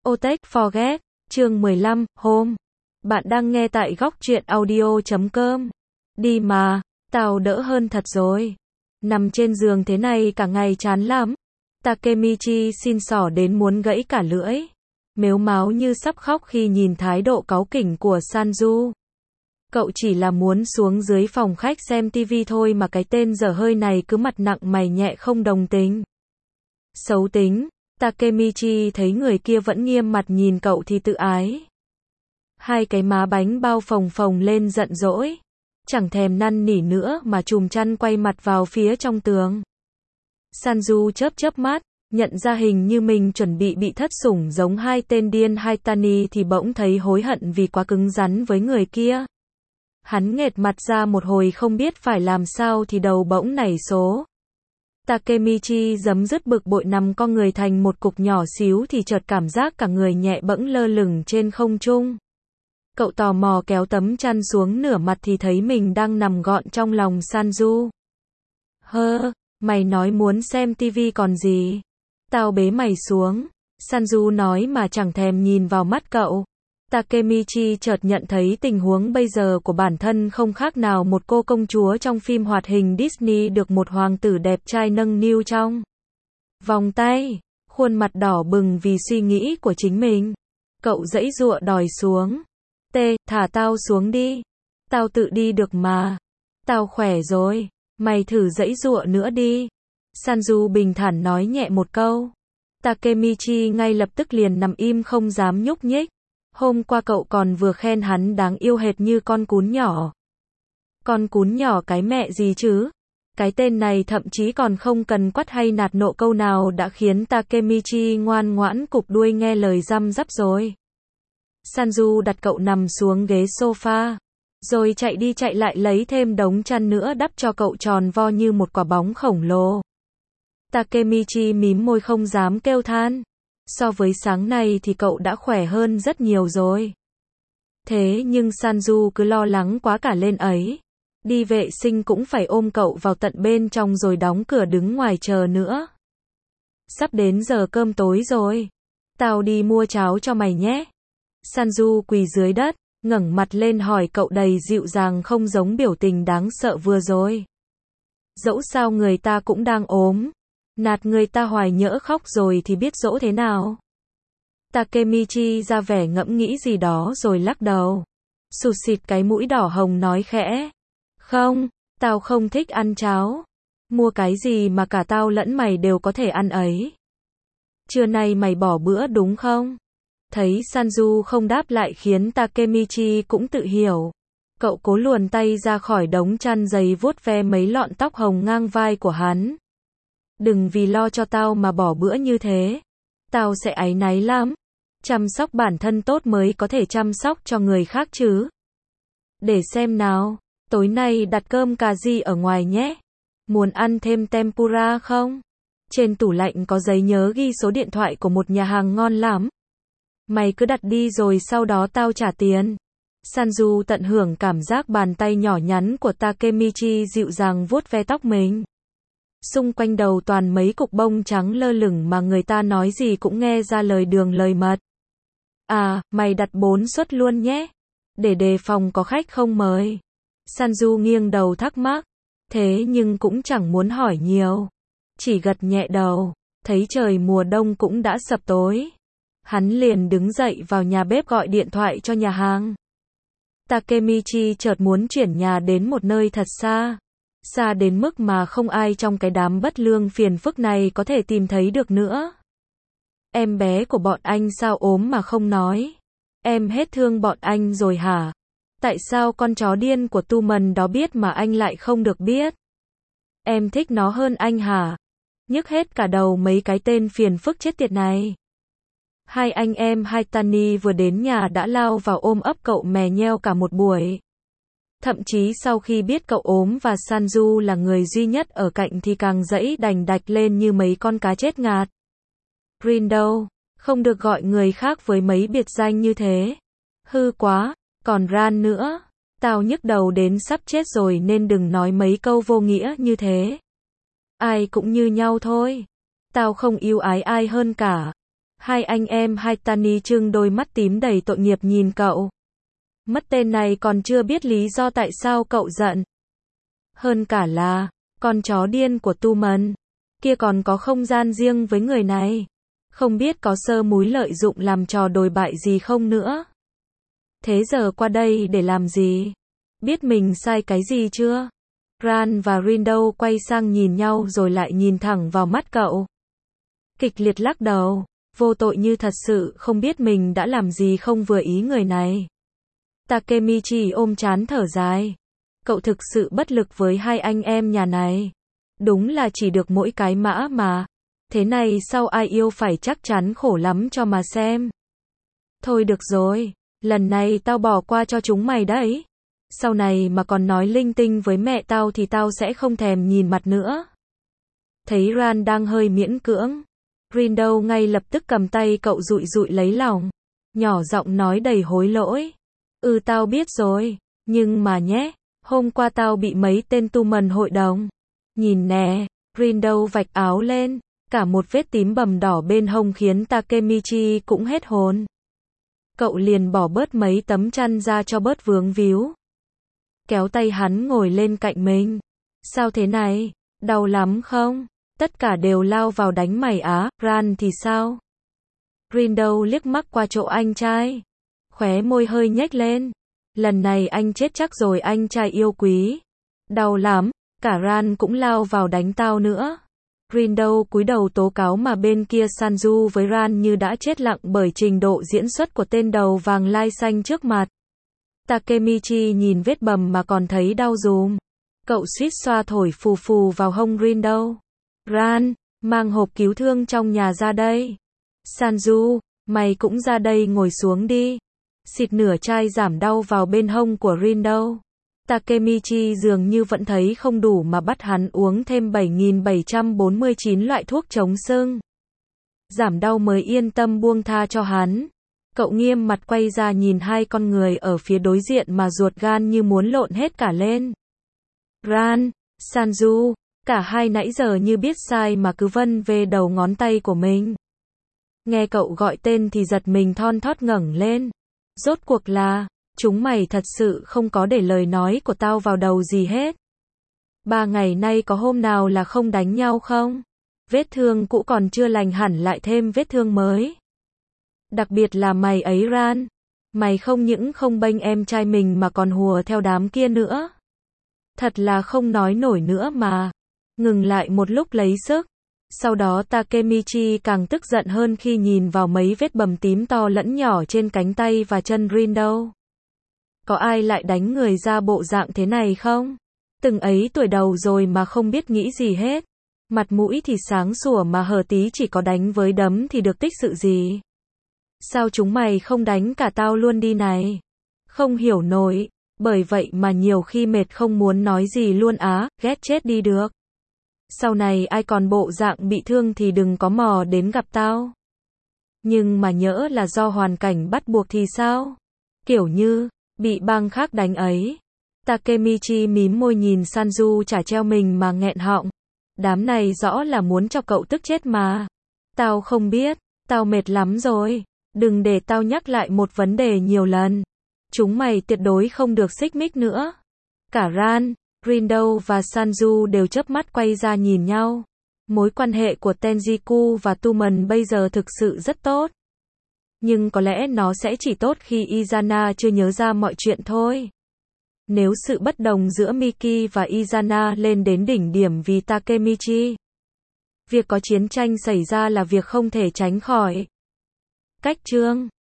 Otech Forget, chương 15, hôm. Bạn đang nghe tại góc truyện audio.com. Đi mà, tao đỡ hơn thật rồi. Nằm trên giường thế này cả ngày chán lắm. Takemichi xin xỏ đến muốn gãy cả lưỡi. Mếu máo như sắp khóc khi nhìn thái độ cáu kỉnh của Sanju. Cậu chỉ là muốn xuống dưới phòng khách xem tivi thôi mà cái tên dở hơi này cứ mặt nặng mày nhẹ không đồng tình. Xấu tính. Takemichi thấy người kia vẫn nghiêm mặt nhìn cậu thì tự ái. Hai cái má bánh bao phồng phồng lên giận dỗi. Chẳng thèm năn nỉ nữa mà chùm chăn quay mặt vào phía trong tường. Sanju chớp mắt, nhận ra hình như mình chuẩn bị thất sủng giống hai tên điên Haitani thì bỗng thấy hối hận vì quá cứng rắn với người kia. Hắn nghệt mặt ra một hồi không biết phải làm sao thì đầu bỗng nảy số. Takemichi giấm dứt bực bội nằm co người thành một cục nhỏ xíu thì chợt cảm giác cả người nhẹ bẫng lơ lửng trên không trung. Cậu tò mò kéo tấm chăn xuống nửa mặt thì thấy mình đang nằm gọn trong lòng Sanju. Mày nói muốn xem tivi còn gì? Tao bế mày xuống. Sanju nói mà chẳng thèm nhìn vào mắt cậu. Takemichi chợt nhận thấy tình huống bây giờ của bản thân không khác nào một cô công chúa trong phim hoạt hình Disney được một hoàng tử đẹp trai nâng niu trong vòng tay, khuôn mặt đỏ bừng vì suy nghĩ của chính mình. Cậu giãy giụa đòi xuống. Thả tao xuống đi. Tao tự đi được mà. Tao khỏe rồi. Mày thử giãy giụa nữa đi. Sanju bình thản nói nhẹ một câu. Takemichi ngay lập tức liền nằm im không dám nhúc nhích. Hôm qua cậu còn vừa khen hắn đáng yêu hệt như con cún nhỏ. Con cún nhỏ cái mẹ gì chứ? Cái tên này thậm chí còn không cần quát hay nạt nộ câu nào đã khiến Takemichi ngoan ngoãn cụp đuôi nghe lời răm rắp rồi. Sanju đặt cậu nằm xuống ghế sofa, rồi chạy đi chạy lại lấy thêm đống chăn nữa đắp cho cậu tròn vo như một quả bóng khổng lồ. Takemichi mím môi không dám kêu than. So với sáng nay thì cậu đã khỏe hơn rất nhiều rồi. Thế nhưng Sanju cứ lo lắng quá cả lên ấy. Đi vệ sinh cũng phải ôm cậu vào tận bên trong rồi đóng cửa đứng ngoài chờ nữa. Sắp đến giờ cơm tối rồi. Tao đi mua cháo cho mày nhé. Sanju quỳ dưới đất, ngẩng mặt lên hỏi cậu đầy dịu dàng không giống biểu tình đáng sợ vừa rồi. Dẫu sao người ta cũng đang ốm. Nạt người ta hoài nhỡ khóc rồi thì biết dỗ thế nào. Takemichi ra vẻ ngẫm nghĩ gì đó rồi lắc đầu. Sụt xịt cái mũi đỏ hồng nói khẽ. Không, tao không thích ăn cháo. Mua cái gì mà cả tao lẫn mày đều có thể ăn ấy. Trưa nay mày bỏ bữa đúng không? Thấy Sanju không đáp lại khiến Takemichi cũng tự hiểu. Cậu cố luồn tay ra khỏi đống chăn dày vuốt ve mấy lọn tóc hồng ngang vai của hắn. Đừng vì lo cho tao mà bỏ bữa như thế. Tao sẽ áy náy lắm. Chăm sóc bản thân tốt mới có thể chăm sóc cho người khác chứ. Để xem nào, tối nay đặt cơm cà ri ở ngoài nhé. Muốn ăn thêm tempura không? Trên tủ lạnh có giấy nhớ ghi số điện thoại của một nhà hàng ngon lắm. Mày cứ đặt đi rồi sau đó tao trả tiền. Sanju tận hưởng cảm giác bàn tay nhỏ nhắn của Takemichi dịu dàng vuốt ve tóc mình. Xung quanh đầu toàn mấy cục bông trắng lơ lửng mà người ta nói gì cũng nghe ra lời đường lời mật. À, mày đặt 4 suất luôn nhé. Để đề phòng có khách không mời. Sanju nghiêng đầu thắc mắc. Thế nhưng cũng chẳng muốn hỏi nhiều. Chỉ gật nhẹ đầu. Thấy trời mùa đông cũng đã sập tối. Hắn liền đứng dậy vào nhà bếp gọi điện thoại cho nhà hàng. Takemichi chợt muốn chuyển nhà đến một nơi thật xa. Xa đến mức mà không ai trong cái đám bất lương phiền phức này có thể tìm thấy được nữa. Em bé của bọn anh sao ốm mà không nói? Em hết thương bọn anh rồi hả? Tại sao con chó điên của Tu Mần đó biết mà anh lại không được biết? Em thích nó hơn anh hả? Nhức hết cả đầu mấy cái tên phiền phức chết tiệt này. Hai anh em Haitani vừa đến nhà đã lao vào ôm ấp cậu mè nheo cả một buổi. Thậm chí sau khi biết cậu ốm và Sanju là người duy nhất ở cạnh thì càng giãy đành đạch lên như mấy con cá chết ngạt. Rindo, không được gọi người khác với mấy biệt danh như thế. Hư quá, còn Ran nữa. Tao nhức đầu đến sắp chết rồi nên đừng nói mấy câu vô nghĩa như thế. Ai cũng như nhau thôi. Tao không yêu ái ai hơn cả. Hai anh em Haitani trưng đôi mắt tím đầy tội nghiệp nhìn cậu. Mất tên này còn chưa biết lý do tại sao cậu giận. Hơn cả là, con chó điên của Tu Mần kia còn có không gian riêng với người này. Không biết có sơ múi lợi dụng làm trò đồi bại gì không nữa. Thế giờ qua đây để làm gì? Biết mình sai cái gì chưa? Ran và Rindo quay sang nhìn nhau rồi lại nhìn thẳng vào mắt cậu. Kịch liệt lắc đầu, vô tội như thật sự không biết mình đã làm gì không vừa ý người này. Takemichi ôm trán thở dài. Cậu thực sự bất lực với hai anh em nhà này. Đúng là chỉ được mỗi cái mã mà. Thế này sau ai yêu phải chắc chắn khổ lắm cho mà xem. Thôi được rồi, lần này tao bỏ qua cho chúng mày đấy. Sau này mà còn nói linh tinh với mẹ tao thì tao sẽ không thèm nhìn mặt nữa. Thấy Ran đang hơi miễn cưỡng, Rindo ngay lập tức cầm tay cậu dụi dụi lấy lòng. Nhỏ giọng nói đầy hối lỗi. Tao biết rồi, nhưng mà nhé, hôm qua tao bị mấy tên tu mần hội đồng. Nhìn nè, Rindo vạch áo lên, cả một vết tím bầm đỏ bên hông khiến Takemichi cũng hết hồn. Cậu liền bỏ bớt mấy tấm chăn ra cho bớt vướng víu. Kéo tay hắn ngồi lên cạnh mình. Sao thế này? Đau lắm không? Tất cả đều lao vào đánh mày á, Ran thì sao? Rindo liếc mắt qua chỗ anh trai. Khóe môi hơi nhếch lên. Lần này anh chết chắc rồi anh trai yêu quý. Đau lắm, cả Ran cũng lao vào đánh tao nữa. Rindo cúi đầu tố cáo mà bên kia Sanju với Ran như đã chết lặng bởi trình độ diễn xuất của tên đầu vàng lai xanh trước mặt. Takemichi nhìn vết bầm mà còn thấy đau dùm. Cậu suýt xoa thổi phù phù vào hông Rindo. Ran, mang hộp cứu thương trong nhà ra đây. Sanju, mày cũng ra đây ngồi xuống đi. Xịt nửa chai giảm đau vào bên hông của Rindo. Takemichi dường như vẫn thấy không đủ mà bắt hắn uống thêm 7.749 loại thuốc chống sưng. Giảm đau mới yên tâm buông tha cho hắn. Cậu nghiêm mặt quay ra nhìn hai con người ở phía đối diện mà ruột gan như muốn lộn hết cả lên. Ran, Sanju, cả hai nãy giờ như biết sai mà cứ vân về đầu ngón tay của mình. Nghe cậu gọi tên thì giật mình thon thót ngẩng lên. Rốt cuộc là, chúng mày thật sự không có để lời nói của tao vào đầu gì hết. 3 ngày nay có hôm nào là không đánh nhau không? Vết thương cũ còn chưa lành hẳn lại thêm vết thương mới. Đặc biệt là mày ấy Ran. Mày không những không bênh em trai mình mà còn hùa theo đám kia nữa. Thật là không nói nổi nữa mà. Ngừng lại một lúc lấy sức. Sau đó Takemichi càng tức giận hơn khi nhìn vào mấy vết bầm tím to lẫn nhỏ trên cánh tay và chân Rindo. Có ai lại đánh người ra bộ dạng thế này không? Từng ấy tuổi đầu rồi mà không biết nghĩ gì hết. Mặt mũi thì sáng sủa mà hở tí chỉ có đánh với đấm thì được tích sự gì? Sao chúng mày không đánh cả tao luôn đi này? Không hiểu nổi, bởi vậy mà nhiều khi mệt không muốn nói gì luôn á, ghét chết đi được. Sau này ai còn bộ dạng bị thương thì đừng có mò đến gặp tao. Nhưng mà nhỡ là do hoàn cảnh bắt buộc thì sao? Kiểu như, bị bang khác đánh ấy. Takemichi mím môi nhìn Sanju chả treo mình mà nghẹn họng. Đám này rõ là muốn cho cậu tức chết mà. Tao không biết, tao mệt lắm rồi. Đừng để tao nhắc lại một vấn đề nhiều lần. Chúng mày tuyệt đối không được xích mích nữa. Cả Ran, Rindo và Sanju đều chớp mắt quay ra nhìn nhau. Mối quan hệ của Tenjiku và Tumen bây giờ thực sự rất tốt. Nhưng có lẽ nó sẽ chỉ tốt khi Izana chưa nhớ ra mọi chuyện thôi. Nếu sự bất đồng giữa Miki và Izana lên đến đỉnh điểm vì Takemichi, việc có chiến tranh xảy ra là việc không thể tránh khỏi. Cách chương